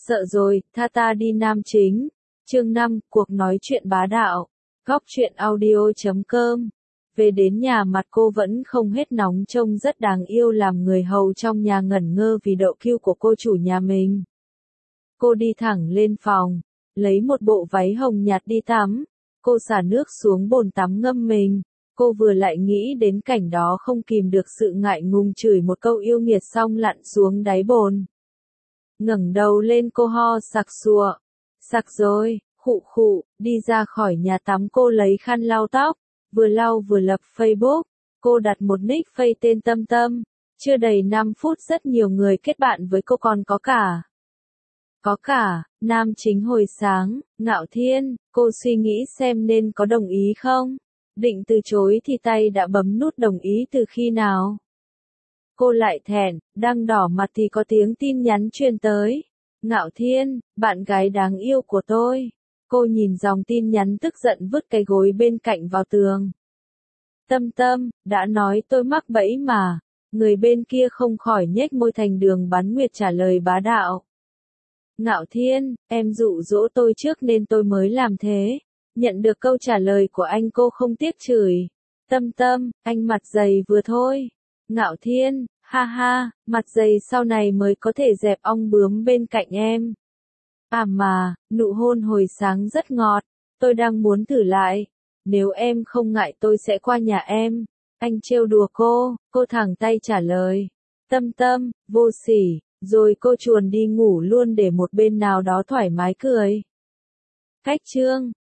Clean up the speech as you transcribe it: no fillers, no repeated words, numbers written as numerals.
Sợ rồi, tha ta đi nam chính. Chương 5, cuộc nói chuyện bá đạo. Góc truyện audio.com. Về đến nhà mặt cô vẫn không hết nóng, trông rất đáng yêu, làm người hầu trong nhà ngẩn ngơ vì độ cute của cô chủ nhà mình. Cô đi thẳng lên phòng, lấy một bộ váy hồng nhạt đi tắm. Cô xả nước xuống bồn tắm ngâm mình. Cô vừa lại nghĩ đến cảnh đó không kìm được sự ngại ngùng chửi một câu yêu nghiệt xong lặn xuống đáy bồn. Ngẩng đầu lên cô ho sặc sụa. Sặc rồi, khụ khụ, đi ra khỏi nhà tắm cô lấy khăn lau tóc, vừa lau vừa lập Facebook. Cô đặt một nick Face tên Tâm Tâm. Chưa đầy 5 phút rất nhiều người kết bạn với cô, còn có cả, nam chính hồi sáng, Ngạo Thiên. Cô suy nghĩ xem nên có đồng ý không. Định từ chối thì tay đã bấm nút đồng ý từ khi nào. Cô lại thẹn, đang đỏ mặt thì có tiếng tin nhắn truyền tới. Ngạo Thiên, bạn gái đáng yêu của tôi. Cô nhìn dòng tin nhắn tức giận vứt cái gối bên cạnh vào tường. Tâm Tâm, đã nói tôi mắc bẫy mà. Người bên kia không khỏi nhếch môi thành đường bắn nguyệt trả lời bá đạo. Ngạo Thiên, em dụ dỗ tôi trước nên tôi mới làm thế. Nhận được câu trả lời của anh cô không tiếc chửi. Tâm Tâm, anh mặt dày vừa thôi. Ngạo Thiên, ha ha, mặt dày sau này mới có thể dẹp ong bướm bên cạnh em. À mà, nụ hôn hồi sáng rất ngọt, tôi đang muốn thử lại. Nếu em không ngại tôi sẽ qua nhà em. Anh trêu đùa cô thẳng tay trả lời. Tâm Tâm, vô sỉ, rồi cô chuồn đi ngủ luôn để một bên nào đó thoải mái cười. Cách chương